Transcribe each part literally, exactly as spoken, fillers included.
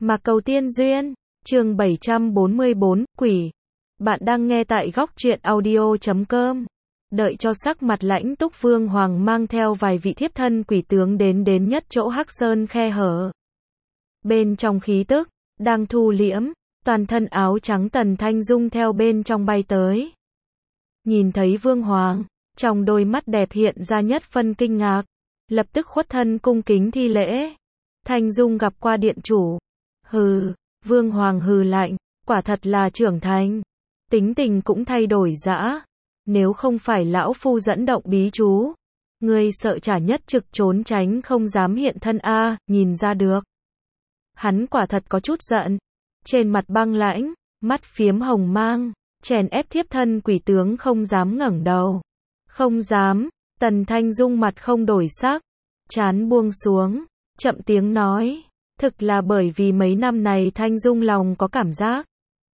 Mà cầu tiên duyên, chương bảy trăm bốn mươi bốn, quỷ. Bạn đang nghe tại góc truyện audio chấm com. Đợi cho sắc mặt lãnh túc Vương Hoàng mang theo vài vị thiếp thân quỷ tướng đến đến nhất chỗ Hắc Sơn khe hở. Bên trong khí tức, đang thu liễm, toàn thân áo trắng Tần Thanh Dung theo bên trong bay tới. Nhìn thấy Vương Hoàng, trong đôi mắt đẹp hiện ra nhất phân kinh ngạc, lập tức khuất thân cung kính thi lễ. Thanh Dung gặp qua điện chủ. Hừ, Vương Hoàng hừ lạnh, quả thật là trưởng thành. Tính tình cũng thay đổi dã. Nếu không phải lão phu dẫn động bí chú, ngươi sợ chả nhất trực trốn tránh không dám hiện thân a, nhìn ra được. Hắn quả thật có chút giận. Trên mặt băng lãnh, mắt phiếm hồng mang, chèn ép thiếp thân quỷ tướng không dám ngẩng đầu. Không dám, Tần Thanh Dung mặt không đổi sắc, trán buông xuống, chậm tiếng nói. Thực là bởi vì mấy năm này Thanh Dung lòng có cảm giác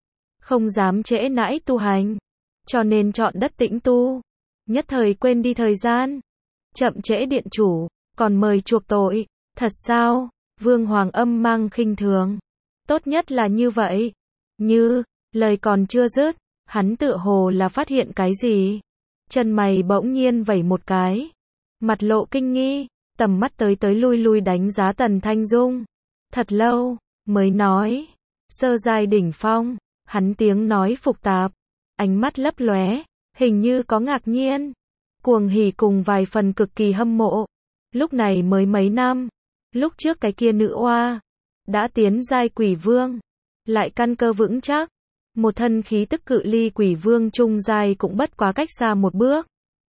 không dám trễ nãi tu hành, cho nên chọn đất tĩnh tu, nhất thời quên đi thời gian. Chậm trễ điện chủ, còn mời chuộc tội, thật sao? Vương Hoàng âm mang khinh thường. Tốt nhất là như vậy. Như, lời còn chưa dứt, hắn tựa hồ là phát hiện cái gì. Chân mày bỗng nhiên vẩy một cái, mặt lộ kinh nghi, tầm mắt tới tới lui lui đánh giá Tần Thanh Dung. Thật lâu, mới nói, sơ giai đỉnh phong, hắn tiếng nói phục tạp, ánh mắt lấp lóe, hình như có ngạc nhiên, cuồng hỉ cùng vài phần cực kỳ hâm mộ. Lúc này mới mấy năm, lúc trước cái kia nữ oa, đã tiến giai quỷ vương, lại căn cơ vững chắc, một thân khí tức cự ly quỷ vương trung giai cũng bất quá cách xa một bước.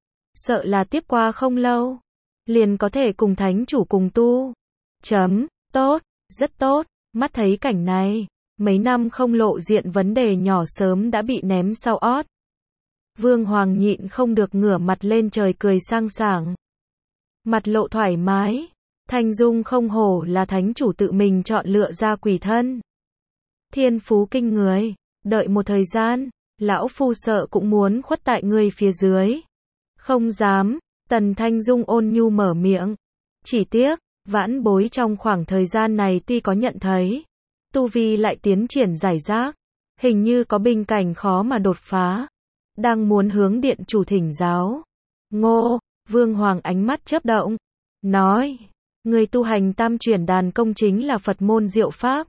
Sợ là tiếp qua không lâu, liền có thể cùng thánh chủ cùng tu. Chấm, tốt. Rất tốt, mắt thấy cảnh này, mấy năm không lộ diện vấn đề nhỏ sớm đã bị ném sau ót. Vương Hoàng nhịn không được ngửa mặt lên trời cười sang sảng. Mặt lộ thoải mái, Thanh Dung không hổ là thánh chủ tự mình chọn lựa ra quỷ thân. Thiên phú kinh người, đợi một thời gian, lão phu sợ cũng muốn khuất tại người phía dưới. Không dám, Tần Thanh Dung ôn nhu mở miệng. Chỉ tiếc, vãn bối trong khoảng thời gian này tuy có nhận thấy, tu vi lại tiến triển giải rác, hình như có bình cảnh khó mà đột phá, đang muốn hướng điện chủ thỉnh giáo. Ngô, Vương Hoàng ánh mắt chớp động, nói, người tu hành tam chuyển đàn công chính là Phật môn diệu pháp.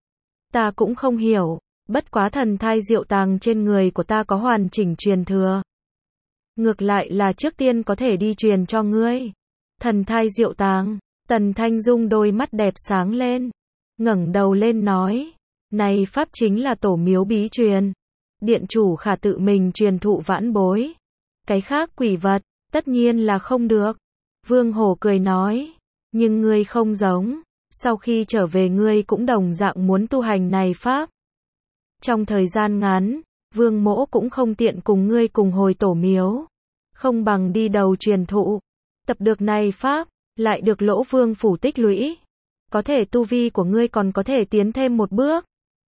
Ta cũng không hiểu, bất quá thần thai diệu tàng trên người của ta có hoàn chỉnh truyền thừa. Ngược lại là trước tiên có thể đi truyền cho ngươi. Thần thai diệu tàng. Tần Thanh Dung đôi mắt đẹp sáng lên, ngẩng đầu lên nói, này pháp chính là tổ miếu bí truyền, điện chủ khả tự mình truyền thụ vãn bối. Cái khác quỷ vật, tất nhiên là không được. Vương Hổ cười nói, nhưng ngươi không giống, sau khi trở về ngươi cũng đồng dạng muốn tu hành này pháp. Trong thời gian ngắn, Vương Mỗ cũng không tiện cùng ngươi cùng hồi tổ miếu, không bằng đi đầu truyền thụ, tập được này pháp. Lại được Lỗ Vương phủ tích lũy, có thể tu vi của ngươi còn có thể tiến thêm một bước.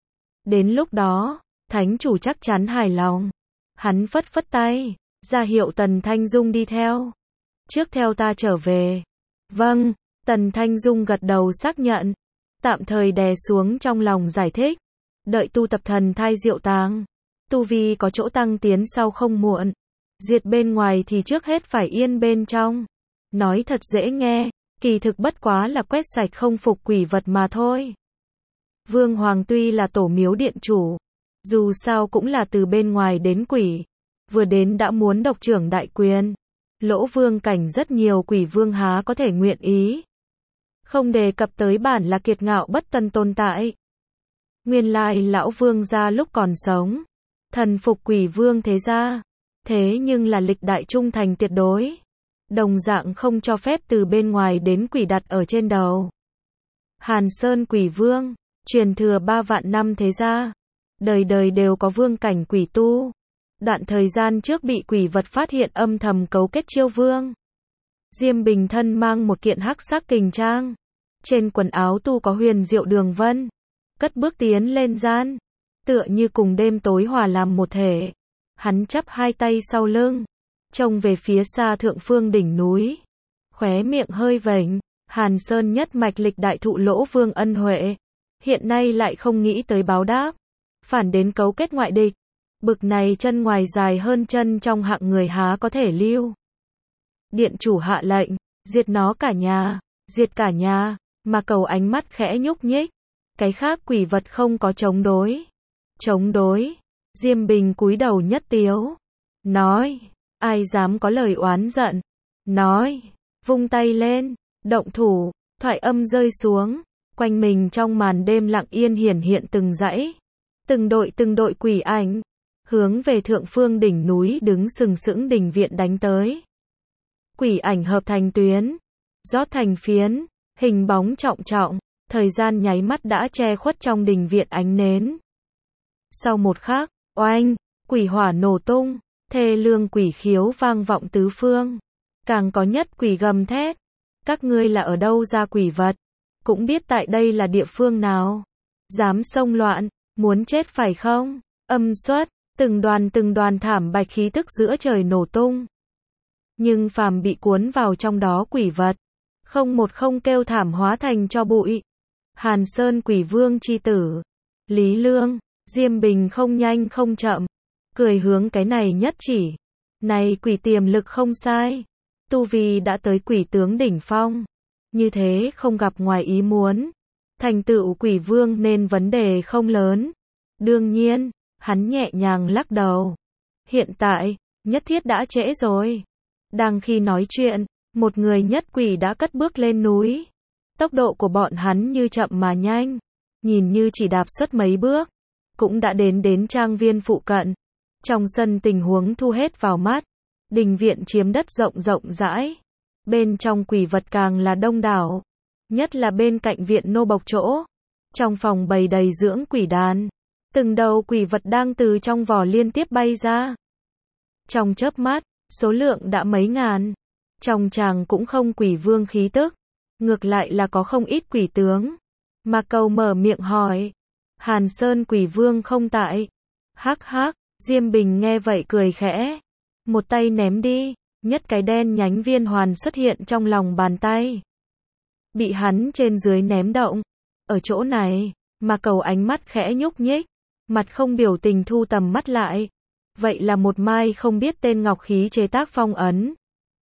Đến lúc đó, thánh chủ chắc chắn hài lòng. Hắn phất phất tay, ra hiệu Tần Thanh Dung đi theo. Trước theo ta trở về. Vâng, Tần Thanh Dung gật đầu xác nhận, tạm thời đè xuống trong lòng giải thích. Đợi tu tập thần thai diệu tàng, tu vi có chỗ tăng tiến sau không muộn. Diệt bên ngoài thì trước hết phải yên bên trong. Nói thật dễ nghe, kỳ thực bất quá là quét sạch không phục quỷ vật mà thôi. Vương Hoàng tuy là tổ miếu điện chủ, dù sao cũng là từ bên ngoài đến quỷ, vừa đến đã muốn độc trưởng đại quyền. Lỗ vương cảnh rất nhiều quỷ vương há có thể nguyện ý. Không đề cập tới bản là kiệt ngạo bất tân tồn tại. Nguyên lai lão vương gia lúc còn sống, thần phục quỷ vương thế gia, thế nhưng là lịch đại trung thành tuyệt đối. Đồng dạng không cho phép từ bên ngoài đến quỷ đặt ở trên đầu. Hàn Sơn quỷ vương, truyền thừa ba vạn năm thế gia, đời đời đều có vương cảnh quỷ tu. Đoạn thời gian trước bị quỷ vật phát hiện âm thầm cấu kết chiêu vương. Diêm Bình thân mang một kiện hắc sắc kình trang, trên quần áo tu có huyền diệu đường vân, cất bước tiến lên gian, tựa như cùng đêm tối hòa làm một thể. Hắn chắp hai tay sau lưng, trông về phía xa thượng phương đỉnh núi, khóe miệng hơi vểnh. Hàn Sơn nhất mạch lịch đại thụ Lỗ Vương ân huệ, hiện nay lại không nghĩ tới báo đáp, phản đến cấu kết ngoại địch. Bực này chân ngoài dài hơn chân trong hạng người há có thể lưu. Điện chủ hạ lệnh, diệt nó cả nhà, diệt cả nhà, mà cầu ánh mắt khẽ nhúc nhích. Cái khác quỷ vật không có chống đối. Chống đối, Diêm Bình cúi đầu nhất tiếu. Nói, ai dám có lời oán giận. Nói, vung tay lên, động thủ, thoại âm rơi xuống. Quanh mình trong màn đêm lặng yên hiển hiện từng dãy. Từng đội từng đội quỷ ảnh. Hướng về thượng phương đỉnh núi đứng sừng sững đình viện đánh tới. Quỷ ảnh hợp thành tuyến. Rót thành phiến. Hình bóng trọng trọng. Thời gian nháy mắt đã che khuất trong đình viện ánh nến. Sau một khắc, oanh, quỷ hỏa nổ tung, thê lương quỷ khiếu vang vọng tứ phương. Càng có nhất quỷ gầm thét. Các ngươi là ở đâu ra quỷ vật? Cũng biết tại đây là địa phương nào? Dám xông loạn, muốn chết phải không? Âm xuất, từng đoàn từng đoàn thảm bạch khí tức giữa trời nổ tung. Nhưng phàm bị cuốn vào trong đó quỷ vật, không một không kêu thảm hóa thành cho bụi. Hàn Sơn quỷ vương chi tử, Lý Lương, Diêm Bình không nhanh không chậm, cười hướng cái này nhất chỉ. Này quỷ tiềm lực không sai, tu vi đã tới quỷ tướng đỉnh phong, như thế không gặp ngoài ý muốn, thành tựu quỷ vương nên vấn đề không lớn. Đương nhiên, hắn nhẹ nhàng lắc đầu. Hiện tại, nhất thiết đã trễ rồi. Đang khi nói chuyện, một người nhất quỷ đã cất bước lên núi. Tốc độ của bọn hắn như chậm mà nhanh, nhìn như chỉ đạp xuất mấy bước, cũng đã đến đến trang viên phụ cận. Trong sân tình huống thu hết vào mắt, đình viện chiếm đất rộng rộng rãi, bên trong quỷ vật càng là đông đảo, nhất là bên cạnh viện nô bộc chỗ. Trong phòng bày đầy dưỡng quỷ đàn, từng đầu quỷ vật đang từ trong vỏ liên tiếp bay ra. Trong chớp mắt, số lượng đã mấy ngàn. Trong tràng cũng không quỷ vương khí tức, ngược lại là có không ít quỷ tướng. Mà cầu mở miệng hỏi, Hàn Sơn quỷ vương không tại. Hắc hắc, Diêm Bình nghe vậy cười khẽ, một tay ném đi, nhất cái đen nhánh viên hoàn xuất hiện trong lòng bàn tay. Bị hắn trên dưới ném động. Ở chỗ này, mà cầu ánh mắt khẽ nhúc nhích, mặt không biểu tình thu tầm mắt lại. Vậy là một mai không biết tên ngọc khí chế tác phong ấn.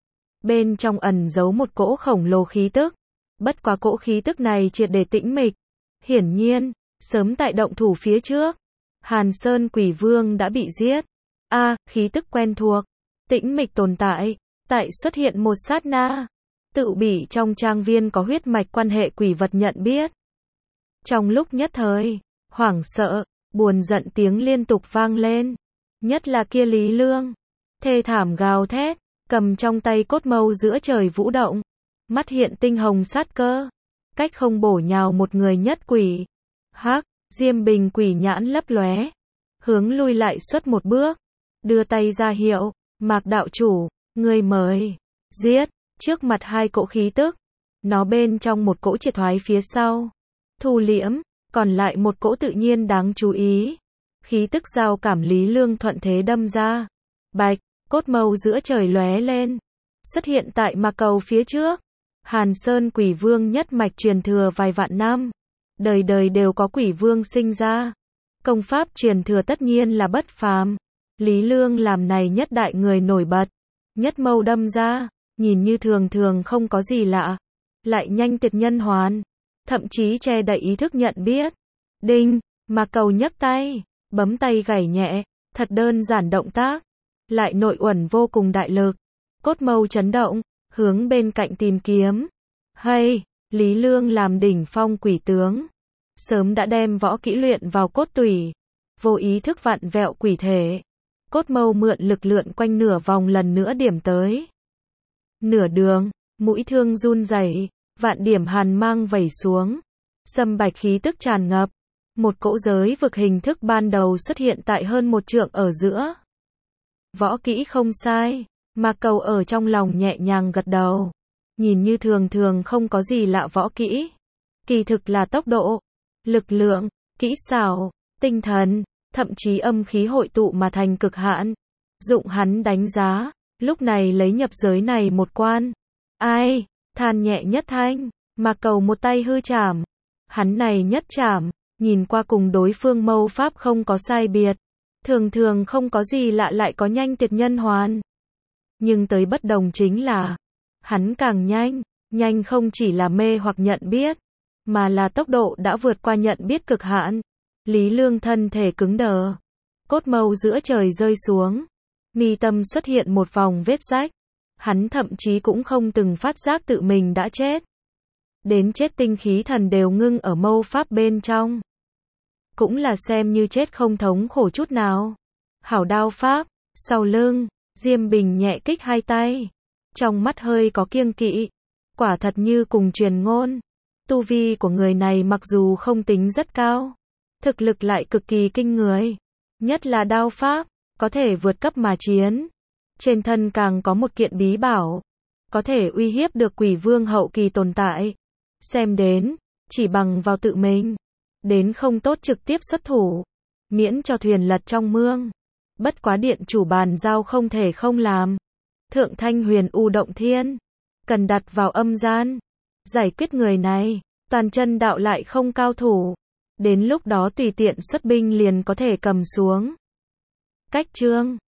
Bên trong ẩn giấu một cỗ khổng lồ khí tức. Bất quá cỗ khí tức này triệt để tĩnh mịch. Hiển nhiên, sớm tại động thủ phía trước, Hàn Sơn quỷ vương đã bị giết. A, à, khí tức quen thuộc, tĩnh mịch tồn tại, tại xuất hiện một sát na, tự bị trong trang viên có huyết mạch quan hệ quỷ vật nhận biết. Trong lúc nhất thời, hoảng sợ, buồn giận tiếng liên tục vang lên, nhất là kia Lý Lương, thê thảm gào thét, cầm trong tay cốt mâu giữa trời vũ động, mắt hiện tinh hồng sát cơ, cách không bổ nhào một người nhất quỷ. Hắc, Diêm Bình quỷ nhãn lấp lóe, hướng lui lại xuất một bước, đưa tay ra hiệu, Mạc đạo chủ, người mời, giết, trước mặt hai cỗ khí tức, nó bên trong một cỗ triệt thoái phía sau, thu liễm, còn lại một cỗ tự nhiên đáng chú ý, khí tức giao cảm Lý Lương thuận thế đâm ra, bạch, cốt mâu giữa trời lóe lên, xuất hiện tại Mạc cầu phía trước. Hàn Sơn quỷ vương nhất mạch truyền thừa vài vạn năm, đời đời đều có quỷ vương sinh ra, công pháp truyền thừa tất nhiên là bất phàm. Lý Lương làm này nhất đại người nổi bật, nhất mâu đâm ra, nhìn như thường thường không có gì lạ, lại nhanh tuyệt nhân hoàn, thậm chí che đậy ý thức nhận biết. Đinh, mà cầu nhấc tay, bấm tay gảy nhẹ, thật đơn giản động tác, lại nội uẩn vô cùng đại lực, cốt mâu chấn động, hướng bên cạnh tìm kiếm. Hay, Lý Lương làm đỉnh phong quỷ tướng, sớm đã đem võ kỹ luyện vào cốt tủy, vô ý thức vặn vẹo quỷ thể. Cốt mâu mượn lực lượn quanh nửa vòng lần nữa điểm tới. Nửa đường, mũi thương run rẩy, vạn điểm hàn mang vẩy xuống. Sâm bạch khí tức tràn ngập. Một cỗ giới vực hình thức ban đầu xuất hiện tại hơn một trượng ở giữa. Võ kỹ không sai, mà cầu ở trong lòng nhẹ nhàng gật đầu. Nhìn như thường thường không có gì lạ võ kỹ. Kỳ thực là tốc độ, lực lượng, kỹ xảo, tinh thần, thậm chí âm khí hội tụ mà thành cực hạn. Dụng hắn đánh giá, lúc này lấy nhập giới này một quan. Ai, than nhẹ nhất thanh, mà cầu một tay hư chảm. Hắn này nhất trảm, nhìn qua cùng đối phương mâu pháp không có sai biệt. Thường thường không có gì lạ lại có nhanh tuyệt nhân hoàn. Nhưng tới bất đồng chính là, hắn càng nhanh, nhanh không chỉ là mê hoặc nhận biết, mà là tốc độ đã vượt qua nhận biết cực hạn. Lý Lương thân thể cứng đờ, cốt mâu giữa trời rơi xuống, mi tâm xuất hiện một vòng vết rách. Hắn thậm chí cũng không từng phát giác tự mình đã chết. Đến chết tinh khí thần đều ngưng ở mâu pháp bên trong. Cũng là xem như chết không thống khổ chút nào. Hảo đao pháp, sau lưng, Diêm Bình nhẹ kích hai tay. Trong mắt hơi có kiêng kỵ. Quả thật như cùng truyền ngôn. Tu vi của người này mặc dù không tính rất cao, thực lực lại cực kỳ kinh người. Nhất là đao pháp, có thể vượt cấp mà chiến. Trên thân càng có một kiện bí bảo, có thể uy hiếp được quỷ vương hậu kỳ tồn tại. Xem đến, chỉ bằng vào tự mình, đến không tốt trực tiếp xuất thủ, miễn cho thuyền lật trong mương. Bất quá điện chủ bàn giao không thể không làm. Thượng Thanh Huyền U động thiên, cần đặt vào âm gian, giải quyết người này, toàn chân đạo lại không cao thủ. Đến lúc đó tùy tiện xuất binh liền có thể cầm xuống. Cách chương